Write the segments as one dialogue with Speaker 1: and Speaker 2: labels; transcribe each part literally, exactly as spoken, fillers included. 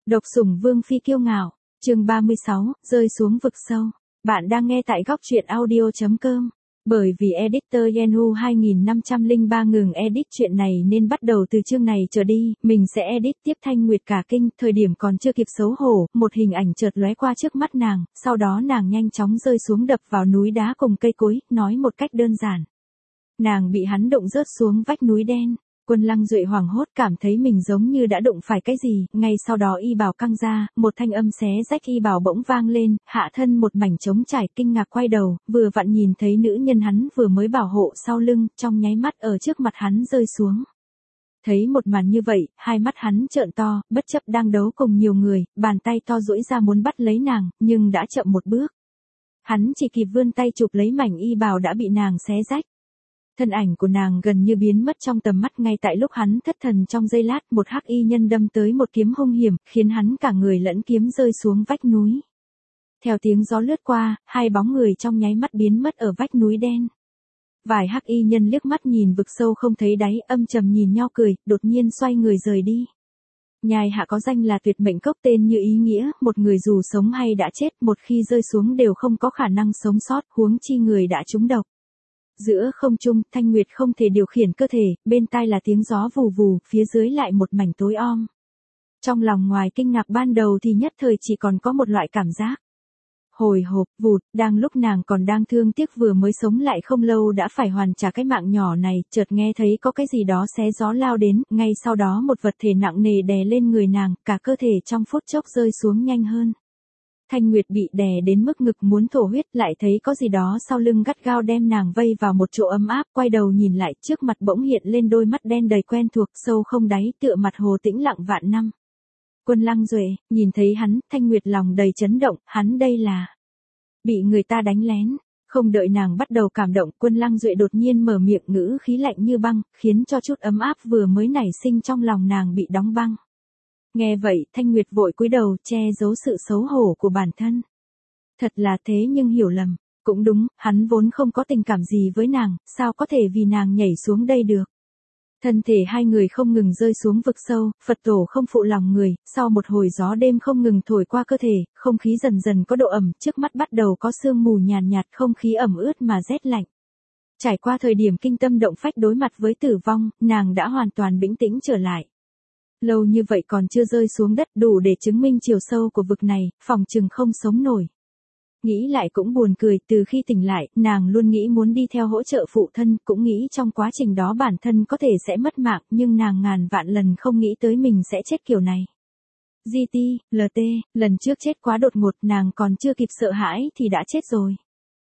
Speaker 1: Độc sủng vương phi kiêu ngạo, chương ba mươi sáu, rơi xuống vực sâu. Bạn đang nghe tại góc truyện audio.com. Bởi vì editor Yenu hai năm không ba ngừng edit chuyện này nên bắt đầu từ chương này trở đi, mình sẽ edit tiếp Thanh Nguyệt cả kinh, thời điểm còn chưa kịp xấu hổ, một hình ảnh chợt lóe qua trước mắt nàng, sau đó nàng nhanh chóng rơi xuống đập vào núi đá cùng cây cối, nói một cách đơn giản. Nàng bị hắn đụng rớt xuống vách núi đen. Quân Lăng Duệ hoảng hốt cảm thấy mình giống như đã đụng phải cái gì, ngay sau đó y bào căng ra, một thanh âm xé rách y bào bỗng vang lên, hạ thân một mảnh trống trải, kinh ngạc quay đầu, vừa vặn nhìn thấy nữ nhân hắn vừa mới bảo hộ sau lưng, trong nháy mắt ở trước mặt hắn rơi xuống. Thấy một màn như vậy, hai mắt hắn trợn to, bất chấp đang đấu cùng nhiều người, bàn tay to duỗi ra muốn bắt lấy nàng, nhưng đã chậm một bước. Hắn chỉ kịp vươn tay chụp lấy mảnh y bào đã bị nàng xé rách. Thân ảnh của nàng gần như biến mất trong tầm mắt ngay tại lúc hắn thất thần trong giây lát, một hắc y nhân đâm tới một kiếm hung hiểm, khiến hắn cả người lẫn kiếm rơi xuống vách núi. Theo tiếng gió lướt qua, hai bóng người trong nháy mắt biến mất ở vách núi đen. Vài hắc y nhân liếc mắt nhìn vực sâu không thấy đáy, âm trầm nhìn nhau cười, đột nhiên xoay người rời đi. Nhai hạ có danh là tuyệt mệnh cốc, tên như ý nghĩa, một người dù sống hay đã chết, một khi rơi xuống đều không có khả năng sống sót, huống chi người đã trúng độc. Giữa không trung, Thanh Nguyệt không thể điều khiển cơ thể, bên tai là tiếng gió vù vù, phía dưới lại một mảnh tối om. Trong lòng ngoài kinh ngạc ban đầu thì nhất thời chỉ còn có một loại cảm giác hồi hộp, vụt, đang lúc nàng còn đang thương tiếc vừa mới sống lại không lâu đã phải hoàn trả cái mạng nhỏ này, chợt nghe thấy có cái gì đó xé gió lao đến, ngay sau đó một vật thể nặng nề đè lên người nàng, cả cơ thể trong phút chốc rơi xuống nhanh hơn. Thanh Nguyệt bị đè đến mức ngực muốn thổ huyết, lại thấy có gì đó sau lưng gắt gao đem nàng vây vào một chỗ ấm áp, quay đầu nhìn lại, trước mặt bỗng hiện lên đôi mắt đen đầy quen thuộc, sâu không đáy, tựa mặt hồ tĩnh lặng vạn năm. Quân Lăng Duệ, nhìn thấy hắn, Thanh Nguyệt lòng đầy chấn động, hắn đây là bị người ta đánh lén. Không đợi nàng bắt đầu cảm động, Quân Lăng Duệ đột nhiên mở miệng, ngữ khí lạnh như băng, khiến cho chút ấm áp vừa mới nảy sinh trong lòng nàng bị đóng băng. Nghe vậy, Thanh Nguyệt vội cúi đầu, che giấu sự xấu hổ của bản thân. Thật là thế nhưng hiểu lầm, cũng đúng, hắn vốn không có tình cảm gì với nàng, sao có thể vì nàng nhảy xuống đây được. Thân thể hai người không ngừng rơi xuống vực sâu, Phật tổ không phụ lòng người, sau một hồi gió đêm không ngừng thổi qua cơ thể, không khí dần dần có độ ẩm, trước mắt bắt đầu có sương mù nhàn nhạt, không khí ẩm ướt mà rét lạnh. Trải qua thời điểm kinh tâm động phách đối mặt với tử vong, nàng đã hoàn toàn bình tĩnh trở lại. Lâu như vậy còn chưa rơi xuống đất, đủ để chứng minh chiều sâu của vực này, phòng chừng không sống nổi. Nghĩ lại cũng buồn cười, từ khi tỉnh lại, nàng luôn nghĩ muốn đi theo hỗ trợ phụ thân, cũng nghĩ trong quá trình đó bản thân có thể sẽ mất mạng, nhưng nàng ngàn vạn lần không nghĩ tới mình sẽ chết kiểu này. giê tê, lờ tê, lần trước chết quá đột ngột, nàng còn chưa kịp sợ hãi thì đã chết rồi.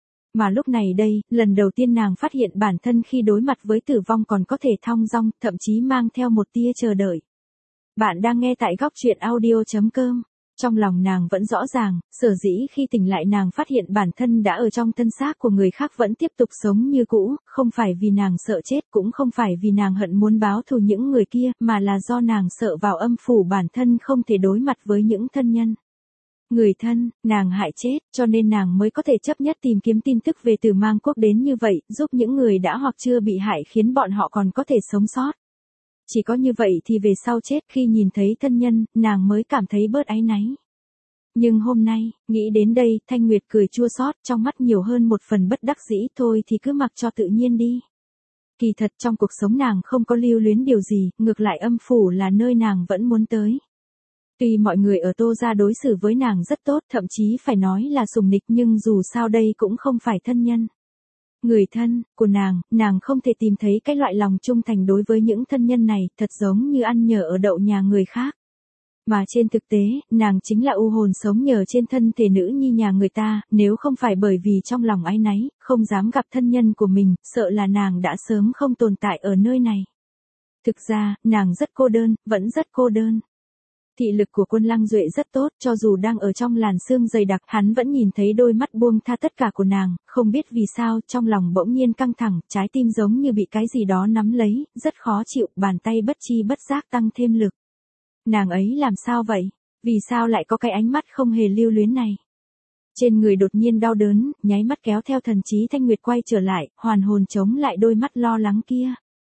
Speaker 1: Mà lúc này đây, lần đầu tiên nàng phát hiện bản thân khi đối mặt với tử vong còn có thể thong dong, thậm chí mang theo một tia chờ đợi. Bạn đang nghe tại góc truyện audio.com. Trong lòng nàng vẫn rõ ràng, sở dĩ khi tỉnh lại nàng phát hiện bản thân đã ở trong thân xác của người khác vẫn tiếp tục sống như cũ, không phải vì nàng sợ chết, cũng không phải vì nàng hận muốn báo thù những người kia, mà là do nàng sợ vào âm phủ bản thân không thể đối mặt với những thân nhân. Người thân, nàng hại chết, cho nên nàng mới có thể chấp nhất tìm kiếm tin tức về Tử Mang Quốc đến như vậy, giúp những người đã hoặc chưa bị hại khiến bọn họ còn có thể sống sót. Chỉ có như vậy thì về sau chết khi nhìn thấy thân nhân, nàng mới cảm thấy bớt áy náy. Nhưng hôm nay, nghĩ đến đây, Thanh Nguyệt cười chua xót, trong mắt nhiều hơn một phần bất đắc dĩ, thôi thì cứ mặc cho tự nhiên đi. Kỳ thật trong cuộc sống nàng không có lưu luyến điều gì, ngược lại âm phủ là nơi nàng vẫn muốn tới. Tuy mọi người ở Tô gia đối xử với nàng rất tốt, thậm chí phải nói là sủng nịch, nhưng dù sao đây cũng không phải thân nhân. Người thân của nàng, nàng không thể tìm thấy cái loại lòng trung thành đối với những thân nhân này, thật giống như ăn nhờ ở đậu nhà người khác. Mà trên thực tế, nàng chính là u hồn sống nhờ trên thân thể nữ nhi nhà người ta, nếu không phải bởi vì trong lòng áy náy, không dám gặp thân nhân của mình, sợ là nàng đã sớm không tồn tại ở nơi này. Thực ra, nàng rất cô đơn, vẫn rất cô đơn. Thị lực của Quân Lăng Duệ rất tốt, cho dù đang ở trong làn sương dày đặc, hắn vẫn nhìn thấy đôi mắt buông tha tất cả của nàng, không biết vì sao, trong lòng bỗng nhiên căng thẳng, trái tim giống như bị cái gì đó nắm lấy, rất khó chịu, bàn tay bất chi bất giác tăng thêm lực. Nàng ấy làm sao vậy? Vì sao lại có cái ánh mắt không hề lưu luyến này? Trên người đột nhiên đau đớn, nháy mắt kéo theo thần trí Thanh Nguyệt quay trở lại, hoàn hồn chống lại đôi mắt lo lắng kia.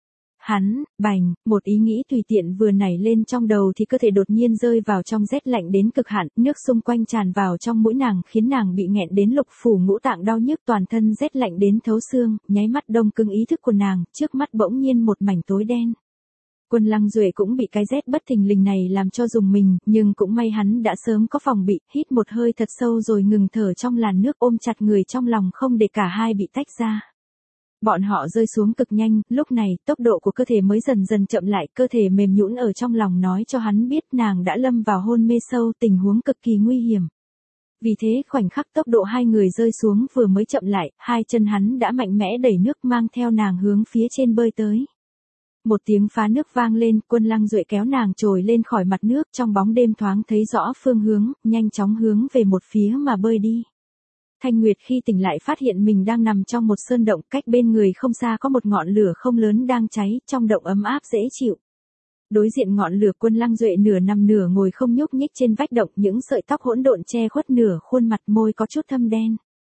Speaker 1: Hắn, bành, một ý nghĩ tùy tiện vừa nảy lên trong đầu thì cơ thể đột nhiên rơi vào trong rét lạnh đến cực hạn, nước xung quanh tràn vào trong mũi nàng khiến nàng bị nghẹn đến lục phủ ngũ tạng đau nhức, toàn thân rét lạnh đến thấu xương, nháy mắt đông cứng ý thức của nàng, trước mắt bỗng nhiên một mảnh tối đen. Quân Lăng Duệ cũng bị cái rét bất thình lình này làm cho rùng mình, nhưng cũng may hắn đã sớm có phòng bị, hít một hơi thật sâu rồi ngừng thở trong làn nước, ôm chặt người trong lòng không để cả hai bị tách ra. Bọn họ rơi xuống cực nhanh, lúc này, tốc độ của cơ thể mới dần dần chậm lại, cơ thể mềm nhũn ở trong lòng nói cho hắn biết nàng đã lâm vào hôn mê sâu, tình huống cực kỳ nguy hiểm. Vì thế khoảnh khắc tốc độ hai người rơi xuống vừa mới chậm lại, hai chân hắn đã mạnh mẽ đẩy nước mang theo nàng hướng phía trên bơi tới. Một tiếng phá nước vang lên, Quân Lăng Duệ kéo nàng trồi lên khỏi mặt nước, trong bóng đêm thoáng thấy rõ phương hướng, nhanh chóng hướng về một phía mà bơi đi. Thanh Nguyệt khi tỉnh lại phát hiện mình đang nằm trong một sơn động, cách bên người không xa có một ngọn lửa không lớn đang cháy, trong động ấm áp dễ chịu. Đối diện ngọn lửa, Quân Lăng Duệ nửa nằm nửa ngồi không nhúc nhích trên vách động, những sợi tóc hỗn độn che khuất nửa khuôn mặt, môi có chút thâm đen.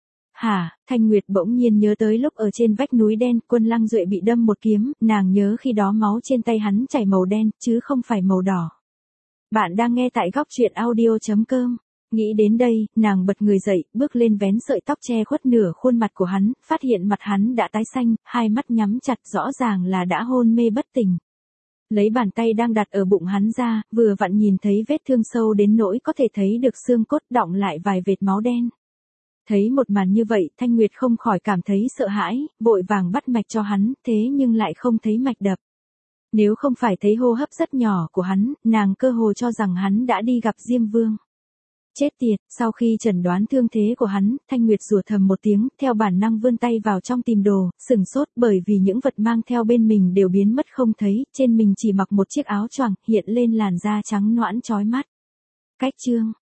Speaker 1: Hả, Thanh Nguyệt bỗng nhiên nhớ tới lúc ở trên vách núi đen, Quân Lăng Duệ bị đâm một kiếm, nàng nhớ khi đó máu trên tay hắn chảy màu đen, chứ không phải màu đỏ. Bạn đang nghe tại góc truyện audio chấm com. Nghĩ đến đây, nàng bật người dậy, bước lên vén sợi tóc che khuất nửa khuôn mặt của hắn, phát hiện mặt hắn đã tái xanh, hai mắt nhắm chặt, rõ ràng là đã hôn mê bất tỉnh. Lấy bàn tay đang đặt ở bụng hắn ra, vừa vặn nhìn thấy vết thương sâu đến nỗi có thể thấy được xương cốt đọng lại vài vệt máu đen. Thấy một màn như vậy, Thanh Nguyệt không khỏi cảm thấy sợ hãi, vội vàng bắt mạch cho hắn, thế nhưng lại không thấy mạch đập. Nếu không phải thấy hô hấp rất nhỏ của hắn, nàng cơ hồ cho rằng hắn đã đi gặp Diêm Vương. Chết tiệt, sau khi chẩn đoán thương thế của hắn, Thanh Nguyệt rủa thầm một tiếng, theo bản năng vươn tay vào trong tìm đồ, sừng sốt bởi vì những vật mang theo bên mình đều biến mất không thấy, trên mình chỉ mặc một chiếc áo choàng, hiện lên làn da trắng nõn chói mắt. Cách chương